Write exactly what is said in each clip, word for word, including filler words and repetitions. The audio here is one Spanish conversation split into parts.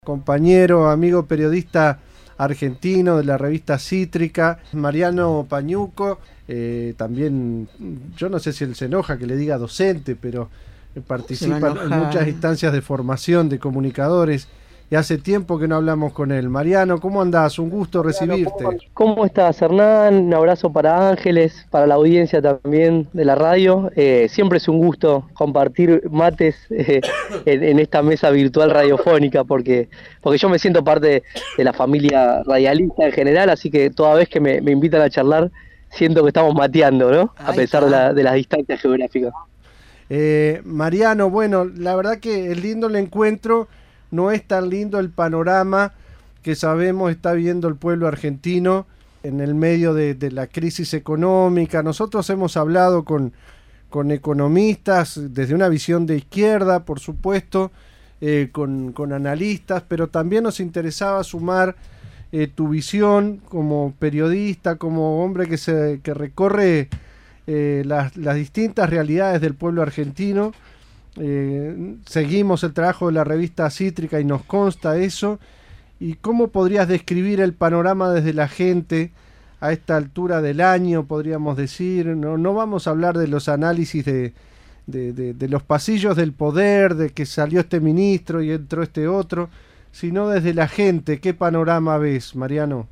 Compañero, amigo periodista argentino de la revista Cítrica, Mariano Pañuco, eh, también, yo no sé si él se enoja que le diga docente, pero participa en muchas instancias de formación de comunicadores y hace tiempo que no hablamos con él. Mariano, ¿cómo andás? Un gusto recibirte. ¿Cómo estás, Hernán? Un abrazo para Ángeles, para la audiencia también de la radio. Eh, siempre es un gusto compartir mates eh, en, en esta mesa virtual radiofónica, porque, porque yo me siento parte de la familia radialista en general, así que toda vez que me, me invitan a charlar, siento que estamos mateando, ¿no? A pesar de, la, de las distancias geográficas. Eh, Mariano, bueno, la verdad que es lindo el encuentro. No es tan lindo el panorama que sabemos está viendo el pueblo argentino en el medio de, de la crisis económica. Nosotros hemos hablado con, con economistas desde una visión de izquierda, por supuesto, eh, con, con analistas, pero también nos interesaba sumar eh, tu visión como periodista, como hombre que, se, que recorre eh, las, las distintas realidades del pueblo argentino. Eh, seguimos el trabajo de la revista Cítrica y nos consta eso. ¿Y cómo podrías describir el panorama desde la gente a esta altura del año, podríamos decir? No, no vamos a hablar de los análisis de, de, de, de los pasillos del poder, de que salió este ministro y entró este otro, sino desde la gente. ¿Qué panorama ves, Mariano?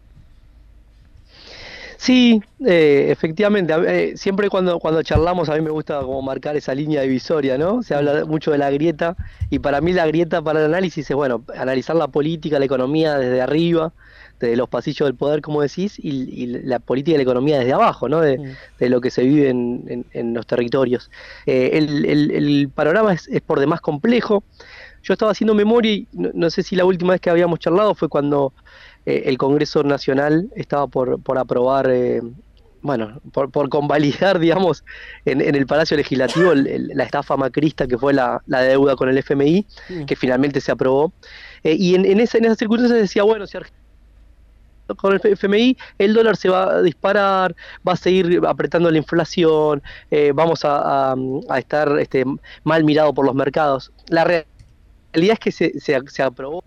Sí, eh, efectivamente, eh, siempre cuando, cuando charlamos a mí me gusta como marcar esa línea divisoria, ¿no? Se habla mucho de la grieta y para mí la grieta para el análisis es, bueno, analizar la política, la economía desde arriba, desde los pasillos del poder, como decís, y, y la política y la economía desde abajo, ¿no? De, mm. de lo que se vive en, en, en los territorios. Eh, el, el, el panorama es, es por demás complejo. Yo estaba haciendo memoria y no, no sé si la última vez que habíamos charlado fue cuando eh, el Congreso Nacional estaba por, por aprobar, eh, bueno, por, por convalidar, digamos, en, en el Palacio Legislativo el, el, la estafa macrista que fue la, la deuda con el F M I, sí. que finalmente se aprobó. Eh, y en, en, esa, en esas circunstancias decía, bueno, si Argentina con el F M I, el dólar se va a disparar, va a seguir apretando la inflación, eh, vamos a, a, a estar este, mal mirado por los mercados. La realidad es que se, se, se aprobó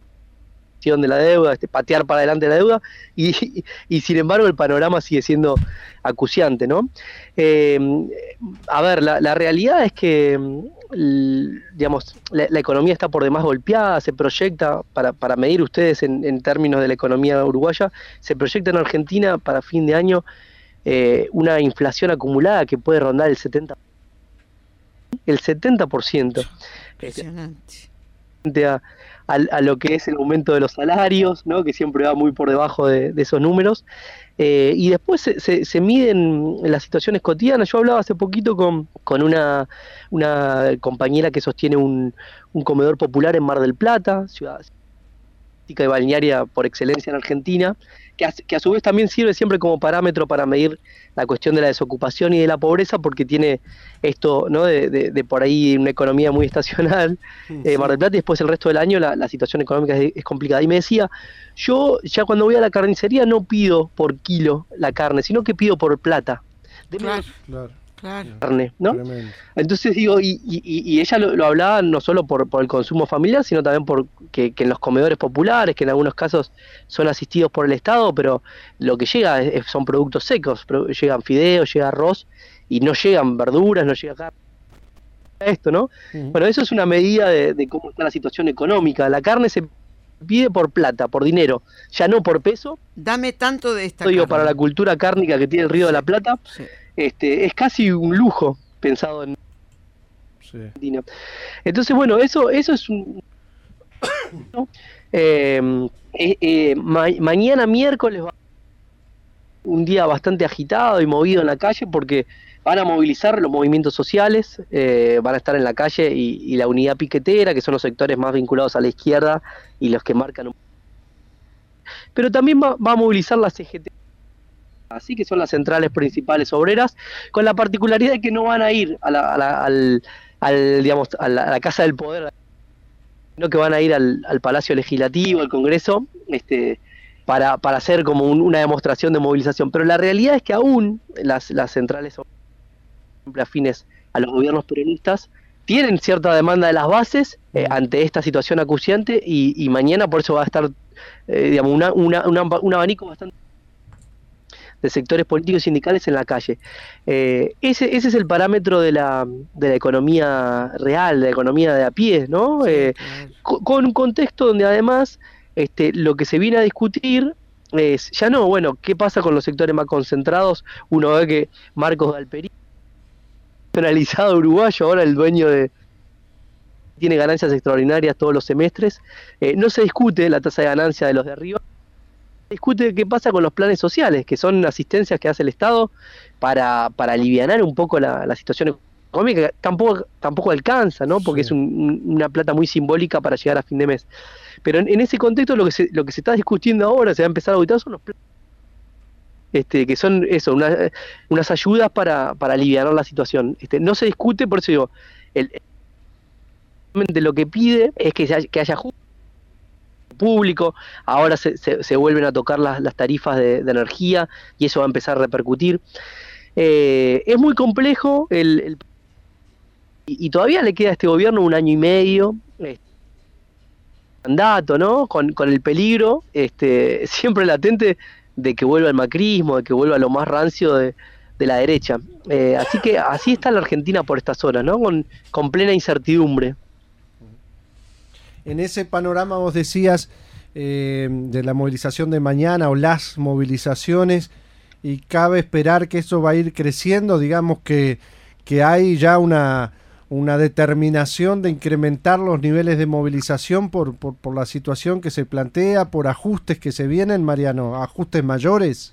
de la deuda, este, patear para adelante la deuda, y, y, y sin embargo el panorama sigue siendo acuciante, ¿no? Eh, a ver, la, la realidad es que, el, digamos, la, la economía está por demás golpeada, se proyecta, para, para medir ustedes en, en términos de la economía uruguaya, se proyecta en Argentina para fin de año eh, una inflación acumulada que puede rondar el setenta por ciento. El setenta por ciento. Impresionante. A, a, a lo que es el aumento de los salarios, ¿no? Que siempre va muy por debajo de, de esos números, eh, y después se, se, se miden en las situaciones cotidianas. Yo hablaba hace poquito con, con una, una compañera que sostiene un, un comedor popular en Mar del Plata, ciudad y balnearia por excelencia en Argentina, que a, que a su vez también sirve siempre como parámetro para medir la cuestión de la desocupación y de la pobreza, porque tiene esto, ¿no? de, de, de por ahí una economía muy estacional, sí, eh, Mar del Plata, y después el resto del año la, la situación económica es, es complicada. Y me decía, yo ya cuando voy a la carnicería no pido por kilo la carne, sino que pido por plata. Deme claro, claro. Claro. Carne, ¿no? Tremendo. Entonces digo, y, y, y ella lo, lo hablaba no solo por, por el consumo familiar, sino también por que, que en los comedores populares, que en algunos casos son asistidos por el Estado, pero lo que llega es, son productos secos, llegan fideos, llega arroz, y no llegan verduras, no llega carne. Esto, ¿no? Uh-huh. Bueno, eso es una medida de, de cómo está la situación económica. La carne se pide por plata, por dinero, ya no por peso. Dame tanto de esta digo, carne. Para la cultura cárnica que tiene el Río sí. de la Plata, sí. Este, es casi un lujo pensado en sí. Argentina. Entonces, bueno, eso eso es un... ¿no? eh, eh, eh, ma mañana miércoles va un día bastante agitado y movido en la calle porque van a movilizar los movimientos sociales, eh, van a estar en la calle y, y la unidad piquetera, que son los sectores más vinculados a la izquierda y los que marcan un... Pero también va, va a movilizar la C G T, así que son las centrales principales obreras, con la particularidad de que no van a ir a la, a la, al, al, digamos, a la, a la Casa del Poder, sino que van a ir al, al Palacio Legislativo, al Congreso, este, para, para hacer como un, una demostración de movilización. Pero la realidad es que aún las, las centrales obreras afines a los gobiernos peronistas tienen cierta demanda de las bases eh, ante esta situación acuciante y, y mañana por eso va a estar, eh, digamos, una, una, una, un abanico bastante de sectores políticos y sindicales en la calle. Eh, ese, ese es el parámetro de la, de la economía real, de la economía de a pie, ¿no? Sí, Eh, claro. con, con un contexto donde además este, lo que se viene a discutir es, ya no, bueno, ¿qué pasa con los sectores más concentrados? Uno ve que Marcos Galperín, penalizado uruguayo, ahora el dueño de... tiene ganancias extraordinarias todos los semestres. Eh, no se discute la tasa de ganancia de los de arriba, discute qué pasa con los planes sociales, que son asistencias que hace el Estado para, para alivianar un poco la, la situación económica, que tampoco, tampoco alcanza, ¿no? Porque sí. es un, una plata muy simbólica para llegar a fin de mes. Pero en, en ese contexto lo que, se, lo que se está discutiendo ahora, se va a empezar a auditar, son los planes, este, que son eso, una, unas ayudas para, para aliviar la situación. Este, no se discute, por eso digo, el, el, lo que pide es que, se, que haya justicia público, ahora se, se, se vuelven a tocar las, las tarifas de, de energía y eso va a empezar a repercutir. Eh, es muy complejo el, el y, y todavía le queda a este gobierno un año y medio este, mandato, ¿no? Con, con el peligro este, siempre latente de que vuelva el macrismo, de que vuelva lo más rancio de, de la derecha. Eh, así que así está la Argentina por estas horas, ¿no? Con, con plena incertidumbre. En ese panorama vos decías eh, de la movilización de mañana o las movilizaciones, y cabe esperar que eso va a ir creciendo, digamos que, que hay ya una, una determinación de incrementar los niveles de movilización por, por, por la situación que se plantea, por ajustes que se vienen, Mariano, ajustes mayores.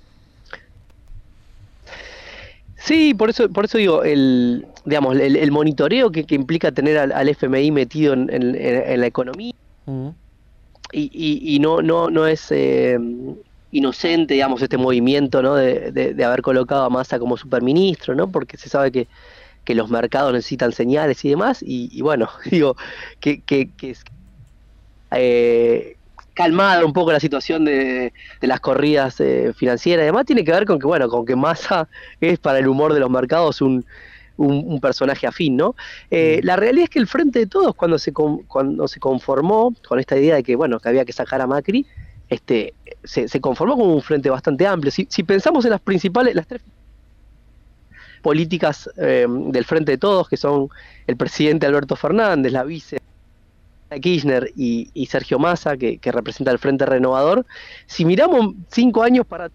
Sí, por eso, por eso digo, el, digamos, el, el monitoreo que, que implica tener al, al F M I metido en, en, en la economía uh-huh. y, y, y no, no, no es eh, inocente, digamos, este movimiento, ¿no? de, de, de haber colocado a Massa como superministro, ¿no? Porque se sabe que, que los mercados necesitan señales y demás, y, y bueno, digo, que, que, que es eh, calmada un poco la situación de, de las corridas eh, financieras y demás, tiene que ver con que, bueno, con que Massa es para el humor de los mercados un, un, un personaje afín, ¿no? Eh, la realidad es que el Frente de Todos, cuando se, con, cuando se conformó con esta idea de que, bueno, que había que sacar a Macri, este, se, se conformó como un frente bastante amplio. Si, si pensamos en las principales, las tres políticas eh, del Frente de Todos, que son el presidente Alberto Fernández, la vice Kirchner y, y Sergio Massa, que, que representa el Frente Renovador, si miramos cinco años para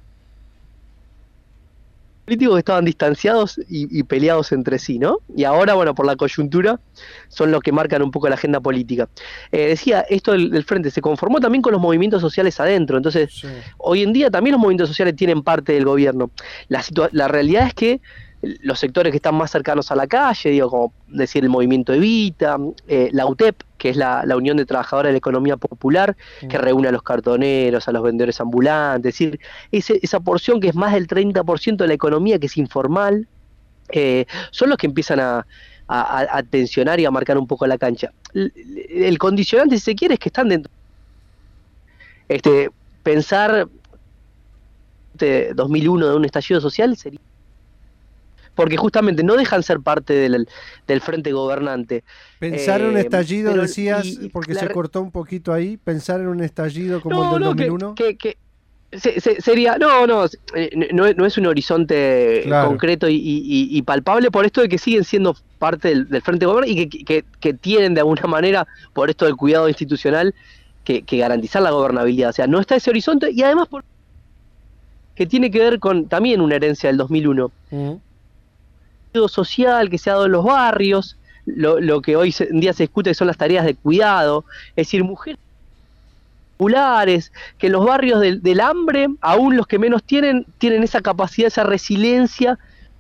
políticos que estaban distanciados y, y peleados entre sí, ¿no? Y ahora, bueno, por la coyuntura, son los que marcan un poco la agenda política. Eh, decía, esto del, del Frente se conformó también con los movimientos sociales adentro, entonces, sí. Hoy en día también los movimientos sociales tienen parte del gobierno. La, la realidad es que los sectores que están más cercanos a la calle, digo, como decir el movimiento Evita, eh, la U T E P, que es la, la Unión de Trabajadores de la Economía Popular, mm. que reúne a los cartoneros, a los vendedores ambulantes, es decir, ese, esa porción que es más del treinta por ciento de la economía, que es informal, eh, son los que empiezan a, a, a tensionar y a marcar un poco la cancha. El, el condicionante, si se quiere, es que están dentro. Este, pensar de dos mil uno de un estallido social sería, porque justamente no dejan ser parte del, del frente gobernante. Pensar eh, en un estallido, pero, decías, y, y porque la, se cortó un poquito ahí, pensar en un estallido como no, el del no, dos mil uno. Que, que, que se, se, sería, no, no, no, no es un horizonte claro. concreto y, y, y palpable por esto de que siguen siendo parte del, del frente gobernante y que, que, que tienen de alguna manera, por esto del cuidado institucional, que, que garantizar la gobernabilidad. O sea, no está ese horizonte y además por, que tiene que ver con también una herencia del dos mil uno. Uh-huh. Social que se ha dado en los barrios, lo, lo que hoy en día se discute que son las tareas de cuidado, es decir, mujeres populares, que en los barrios del, del hambre, aún los que menos tienen, tienen esa capacidad, esa resiliencia,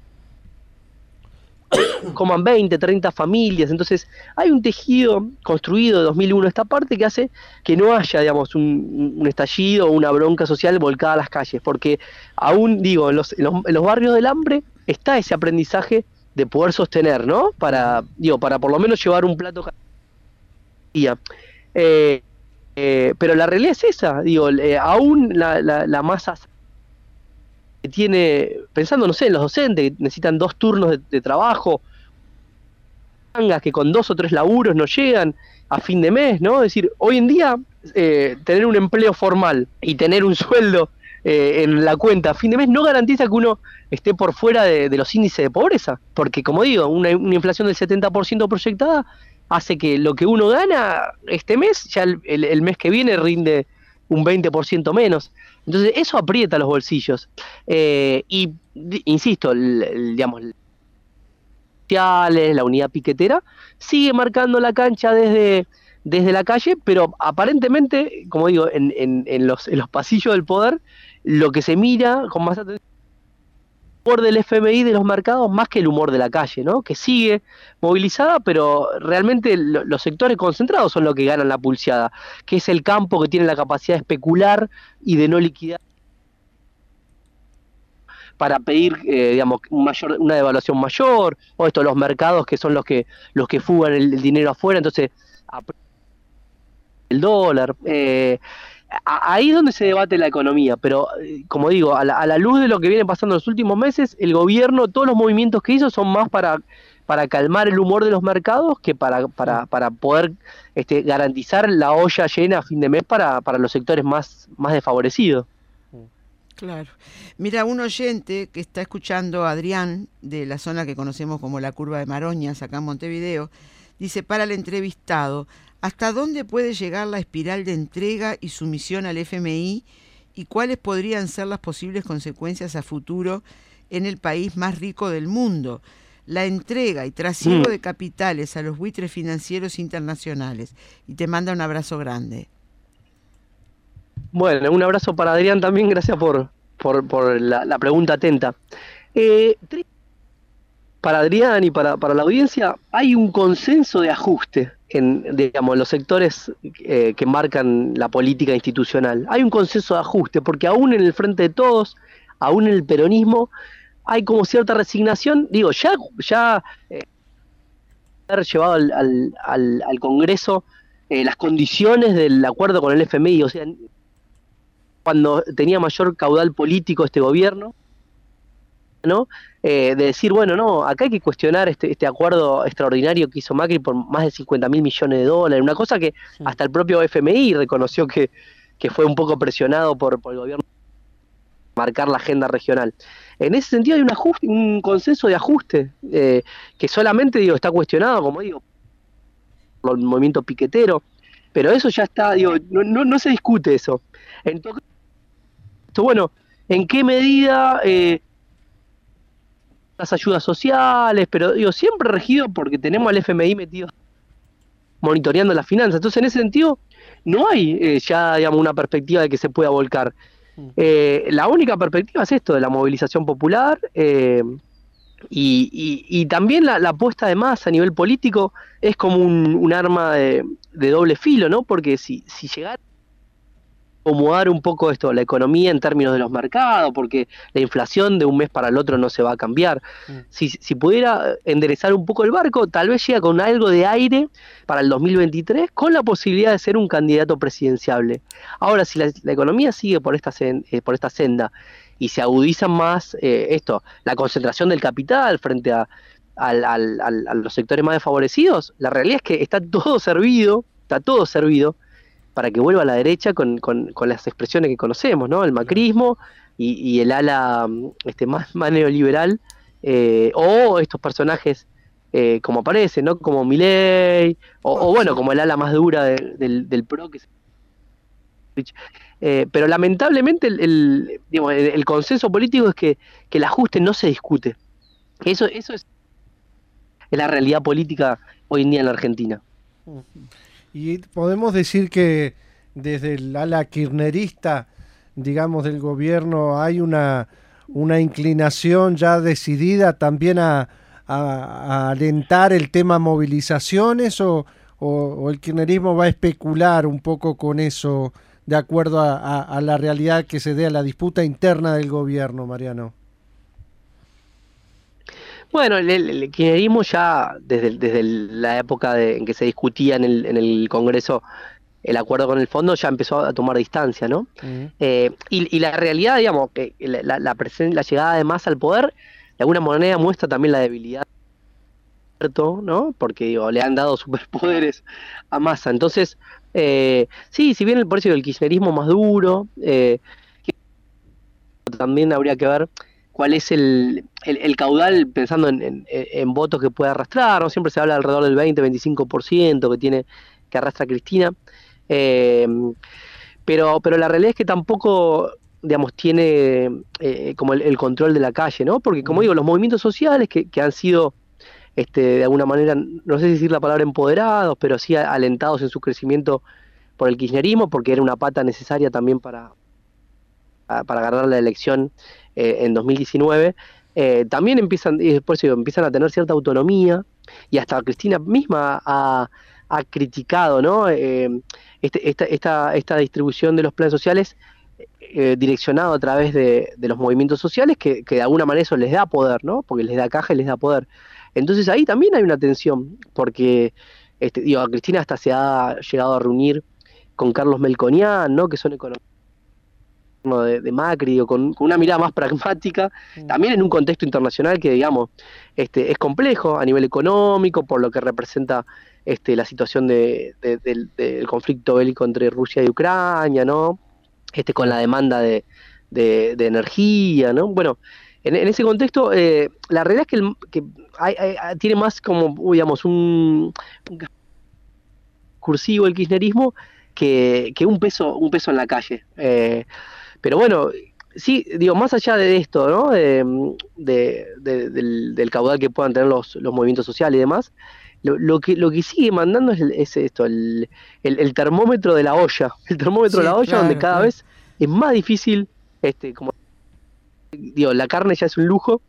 coman veinte, treinta familias, entonces hay un tejido construido de dos mil uno esta parte que hace que no haya, digamos, un, un estallido o una bronca social volcada a las calles, porque aún, digo, en los, en los, en los barrios del hambre está ese aprendizaje de poder sostener, ¿no? Para, digo, para por lo menos llevar un plato cada día. Eh, eh, pero la realidad es esa, digo, eh, aún la, la, la masa que tiene, pensando, no sé, en los docentes que necesitan dos turnos de, de trabajo, que con dos o tres laburos no llegan a fin de mes, ¿no? Es decir, hoy en día eh, tener un empleo formal y tener un sueldo eh, en la cuenta a fin de mes no garantiza que uno esté por fuera de, de los índices de pobreza, porque como digo, una, una inflación del setenta por ciento proyectada hace que lo que uno gana este mes, ya el, el, el mes que viene rinde un veinte por ciento menos. Entonces eso aprieta los bolsillos. Eh, y, insisto, el, el, digamos, la unidad piquetera sigue marcando la cancha desde, desde la calle, pero aparentemente, como digo, en, en, en, los, en los pasillos del poder, lo que se mira con más atención es el humor del F M I de los mercados más que el humor de la calle, ¿no? Que sigue movilizada, pero realmente lo, los sectores concentrados son los que ganan la pulseada, que es el campo que tiene la capacidad de especular y de no liquidar para pedir, eh, digamos, un mayor, una devaluación mayor, o esto, los mercados que son los que los que fugan el, el dinero afuera, entonces el dólar, eh, ahí es donde se debate la economía, pero eh, como digo, a la, a la luz de lo que viene pasando en los últimos meses, el gobierno, todos los movimientos que hizo son más para, para calmar el humor de los mercados que para, para, para poder este, garantizar la olla llena a fin de mes para, para los sectores más, más desfavorecidos. Claro. Mira, un oyente que está escuchando, Adrián, de la zona que conocemos como la Curva de Maroñas, acá en Montevideo, dice, para el entrevistado, ¿hasta dónde puede llegar la espiral de entrega y sumisión al F M I y cuáles podrían ser las posibles consecuencias a futuro en el país más rico del mundo? La entrega y trasiego mm. de capitales a los buitres financieros internacionales. Y te manda un abrazo grande. Bueno, un abrazo para Adrián también, gracias por, por, por la, la pregunta atenta. Eh, para Adrián y para, para la audiencia, hay un consenso de ajuste en, digamos, los sectores eh, que marcan la política institucional. Hay un consenso de ajuste, porque aún en el Frente de Todos, aún en el peronismo, hay como cierta resignación. Digo, ya, ya eh, haber llevado al, al, al, al Congreso eh, las condiciones del acuerdo con el F M I, o sea, cuando tenía mayor caudal político este gobierno, ¿no? Eh, de decir, bueno, no, acá hay que cuestionar este, este acuerdo extraordinario que hizo Macri por más de cincuenta mil millones de dólares, una cosa que sí. Hasta el propio F M I reconoció que, que fue un poco presionado por, por el gobierno para marcar la agenda regional. En ese sentido hay un ajuste, un consenso de ajuste, eh, que solamente digo está cuestionado, como digo, por el movimiento piquetero, pero eso ya está, digo, no, no, no se discute eso. Entonces, bueno, ¿en qué medida eh, las ayudas sociales? Pero digo, siempre regido porque tenemos al F M I metido monitoreando las finanzas. Entonces, en ese sentido, no hay eh, ya, digamos, una perspectiva de que se pueda volcar. Eh, la única perspectiva es esto, de la movilización popular, eh, y, y, y también la, la apuesta de masa a nivel político es como un, un arma de, de doble filo, ¿no? Porque si, si llegara acomodar un poco esto, la economía en términos de los mercados, porque la inflación de un mes para el otro no se va a cambiar. Mm. Si, si pudiera enderezar un poco el barco, tal vez llega con algo de aire para el dos mil veintitrés, con la posibilidad de ser un candidato presidenciable. Ahora, si la, la economía sigue por esta, sen, eh, por esta senda y se agudiza más eh, esto, la concentración del capital frente a, al, al, al, a los sectores más desfavorecidos, la realidad es que está todo servido, está todo servido para que vuelva a la derecha con, con, con las expresiones que conocemos, ¿no? El macrismo y, y el ala este, más, más neoliberal, eh, o estos personajes eh, como aparecen, ¿no? Como Milei, o, o bueno, como el ala más dura de, del, del P R O, que es... Eh, pero lamentablemente el, el, digamos, el, el consenso político es que, que el ajuste no se discute. Eso, eso es, es la realidad política hoy en día en la Argentina. Uh-huh. Y podemos decir que desde el ala kirchnerista, digamos, del gobierno, hay una, una inclinación ya decidida también a, a, a alentar el tema movilizaciones, o, o, o el kirchnerismo va a especular un poco con eso de acuerdo a, a, a la realidad que se dé a la disputa interna del gobierno, Mariano. Bueno, el, el, el kirchnerismo ya desde, desde la época de, en que se discutía en el, en el Congreso el acuerdo con el fondo, ya empezó a tomar distancia, ¿no? Uh-huh. eh, y, y la realidad, digamos, que la, la, presen- la llegada de Massa al poder, de alguna manera muestra también la debilidad ¿no? Porque digo, le han dado superpoderes a Massa. Entonces, eh, sí, si bien el, por eso el kirchnerismo más duro, eh, también habría que ver cuál es el, el, el caudal, pensando en, en, en votos que puede arrastrar, ¿no? Siempre se habla alrededor del veinte, veinticinco por ciento que tiene, que arrastra Cristina. Eh, pero, pero la realidad es que tampoco, digamos, tiene eh, como el, el control de la calle, ¿no? Porque, como digo, los movimientos sociales que, que han sido Este, de alguna manera, no sé si decir la palabra empoderados, pero sí alentados en su crecimiento por el kirchnerismo, porque era una pata necesaria también para, para ganar la elección eh, en dos mil diecinueve, eh, también empiezan, y después empiezan a tener cierta autonomía, y hasta Cristina misma ha, ha criticado, ¿no? eh, este, esta, esta, esta distribución de los planes sociales eh, direccionado a través de, de los movimientos sociales, que, que de alguna manera eso les da poder, ¿no? Porque les da caja y les da poder. Entonces ahí también hay una tensión, porque este, digo, Cristina hasta se ha llegado a reunir con Carlos Melconian, ¿no? Que son economistas de, de Macri, o con, con una mirada más pragmática, también en un contexto internacional que, digamos, este, es complejo a nivel económico, por lo que representa este, la situación de, de, de, del conflicto bélico entre Rusia y Ucrania, ¿no? Este, con la demanda de, de, de energía, ¿no? Bueno, en, en ese contexto, eh, la realidad es que, el, que hay, hay, tiene más como, digamos, un, un cursivo el kirchnerismo que, que un peso un peso en la calle. Eh, pero bueno, sí, digo, más allá de esto, ¿no? De, de, de, del, del caudal que puedan tener los, los movimientos sociales y demás, lo, lo que lo que sigue mandando es, es esto, el, el, el termómetro de la olla, el termómetro sí, de la olla, claro, donde cada claro. vez es más difícil, este, como digo, la carne ya es un lujo.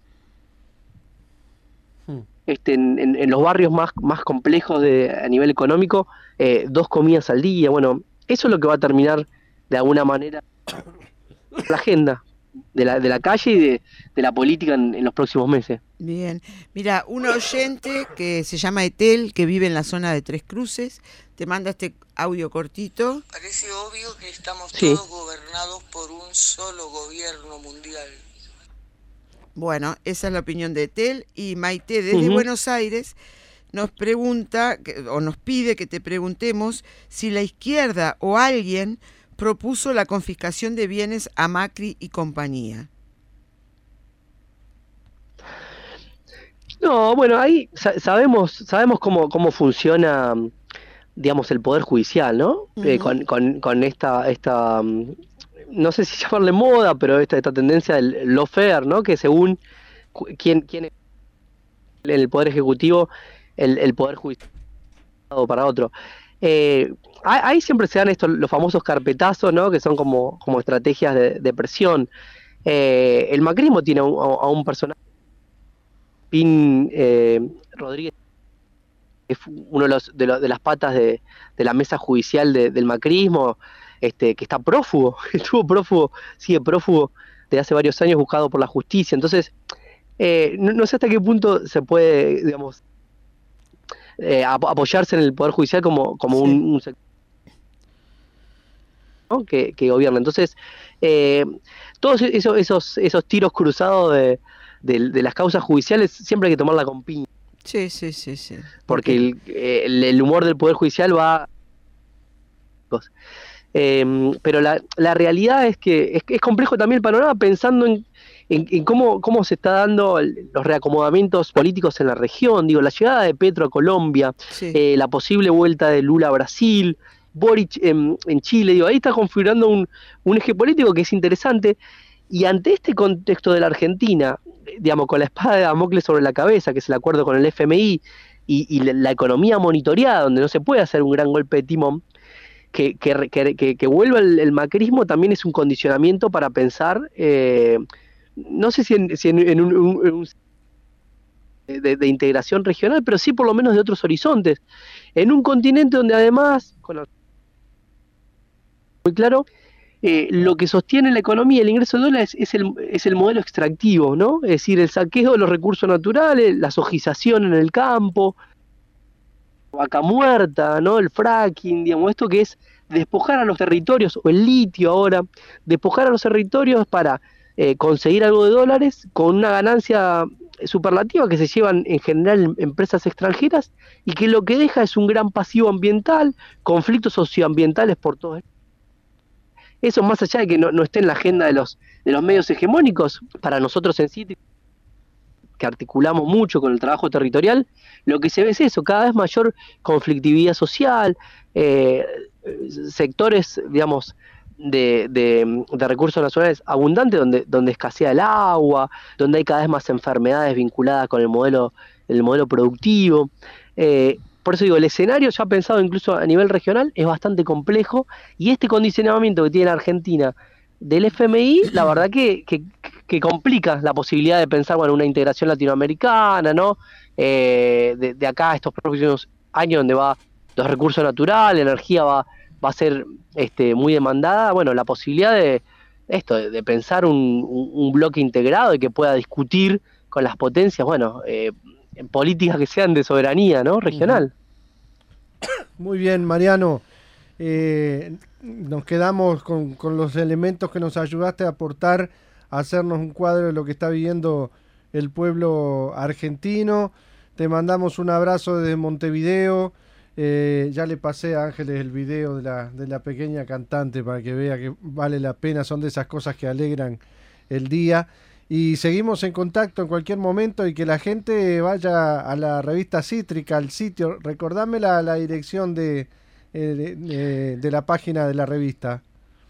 Este, en, en, en los barrios más, más complejos de, a nivel económico, eh, dos comidas al día. Bueno, eso es lo que va a terminar de alguna manera la agenda de la, de la calle y de, de la política en, en los próximos meses. Bien, mira, un oyente que se llama Etel, que vive en la zona de Tres Cruces, te manda este audio cortito. Parece obvio que estamos sí. todos gobernados por un solo gobierno mundial. Bueno, esa es la opinión de Etel. Y Maite, desde uh-huh. Buenos Aires, nos pregunta, o nos pide que te preguntemos si la izquierda o alguien propuso la confiscación de bienes a Macri y compañía. No, bueno, ahí sabemos sabemos cómo, cómo funciona, digamos, el Poder Judicial, ¿no? Uh-huh. Eh, con, con, con esta... esta no sé si llamarle moda, pero esta, esta tendencia del lawfare, ¿no? Que según quién, quién es en el Poder Ejecutivo, el, el Poder Judicial para otro. Eh, ahí siempre se dan estos, los famosos carpetazos, ¿no? Que son como, como estrategias de, de presión. Eh, el macrismo tiene a un, a un personaje, Pin eh, Rodríguez, que es uno de, los, de, los, de las patas de, de la mesa judicial de, del macrismo, Este, que está prófugo, estuvo prófugo, sigue prófugo de hace varios años, buscado por la justicia. Entonces, eh, no, no sé hasta qué punto se puede, digamos, eh, ap- apoyarse en el Poder Judicial como, como sí. un, un sector, ¿no? que, que gobierna. Entonces, eh, todos esos, esos, esos tiros cruzados de, de, de las causas judiciales siempre hay que tomarla con piña. Sí, sí, sí, sí. Porque el, el, el humor del Poder Judicial va... Eh, pero la, la realidad es que es, es complejo también el panorama, pensando en, en, en cómo, cómo se está dando el, los reacomodamientos políticos en la región. Digo, la llegada de Petro a Colombia, sí. eh, la posible vuelta de Lula a Brasil, Boric en, en Chile. Digo, ahí está configurando un, un eje político que es interesante. Y ante este contexto de la Argentina, digamos, con la espada de Damocles sobre la cabeza, que es el acuerdo con el F M I, y, y la, la economía monitoreada, donde no se puede hacer un gran golpe de timón, Que, que, que, que vuelva el, el macrismo también es un condicionamiento para pensar, eh, no sé si en, si en, en un, un, un de, de integración regional, pero sí por lo menos de otros horizontes, en un continente donde además, con muy claro, eh, lo que sostiene la economía, el ingreso de dólares es el, es el modelo extractivo, ¿no? Es decir, el saqueo de los recursos naturales, la sojización en el campo, vaca muerta, ¿no? El fracking, digamos, esto que es despojar a los territorios, o el litio ahora, despojar a los territorios para eh, conseguir algo de dólares con una ganancia superlativa que se llevan en general empresas extranjeras y que lo que deja es un gran pasivo ambiental, conflictos socioambientales por todo. Eso, más allá de que no, no esté en la agenda de los, de los medios hegemónicos, para nosotros en Cítrica, que articulamos mucho con el trabajo territorial, lo que se ve es eso, cada vez mayor conflictividad social, eh, sectores, digamos, de, de, de recursos naturales abundantes, donde, donde escasea el agua, donde hay cada vez más enfermedades vinculadas con el modelo, el modelo productivo. Eh, por eso digo, el escenario ya pensado incluso a nivel regional es bastante complejo, y este condicionamiento que tiene la Argentina del F M I, la verdad que, que, que complica la posibilidad de pensar, bueno, una integración latinoamericana, ¿no? Eh, de, de acá a estos próximos años, donde va los recursos naturales, la energía va, va a ser este, muy demandada, bueno, la posibilidad de esto, de, de pensar un, un, un bloque integrado y que pueda discutir con las potencias, bueno, eh, en políticas que sean de soberanía, ¿no? Regional. Muy bien, Mariano. Eh, nos quedamos con, con los elementos que nos ayudaste a aportar, a hacernos un cuadro de lo que está viviendo el pueblo argentino. Te mandamos un abrazo desde Montevideo. Eh, ya le pasé a Ángeles el video de la, de la pequeña cantante para que vea que vale la pena, son de esas cosas que alegran el día. Y seguimos en contacto en cualquier momento, y que la gente vaya a la revista Cítrica, al sitio. Recordame la, la dirección de, de, de, de la página de la revista.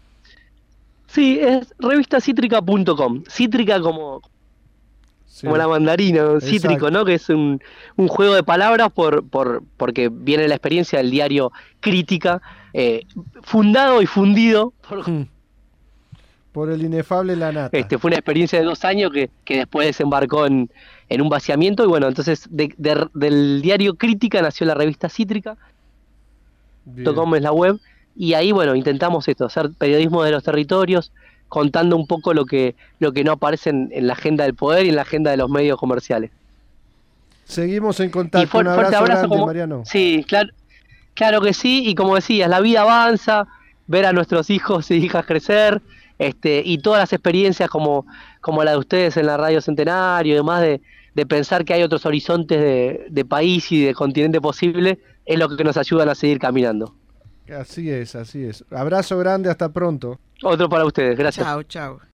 Sí, es revista cítrica punto com. Cítrica como, sí, como la mandarina, ¿no? Cítrico, ¿no? Que es un, un juego de palabras por, por porque viene la experiencia del diario Crítica, eh, fundado y fundido por... Mm. Por el inefable Lanata. Este, fue una experiencia de dos años que, que después desembarcó en, en un vaciamiento, y bueno, entonces de, de, del diario Crítica nació la revista Cítrica, .com es la web, y ahí, bueno, intentamos esto, hacer periodismo de los territorios, contando un poco lo que, lo que no aparece en, en la agenda del poder y en la agenda de los medios comerciales. Seguimos en contacto. Y fuerte, un abrazo, fuerte abrazo grande, como, Mariano. Sí, claro, claro que sí, y como decías, la vida avanza, ver a nuestros hijos y hijas crecer, Este, y todas las experiencias como, como la de ustedes en la Radio Centenario y demás, de, de pensar que hay otros horizontes de, de país y de continente posible, es lo que nos ayudan a seguir caminando. Así es, así es. Abrazo grande, hasta pronto. Otro para ustedes, gracias. Chao, chao.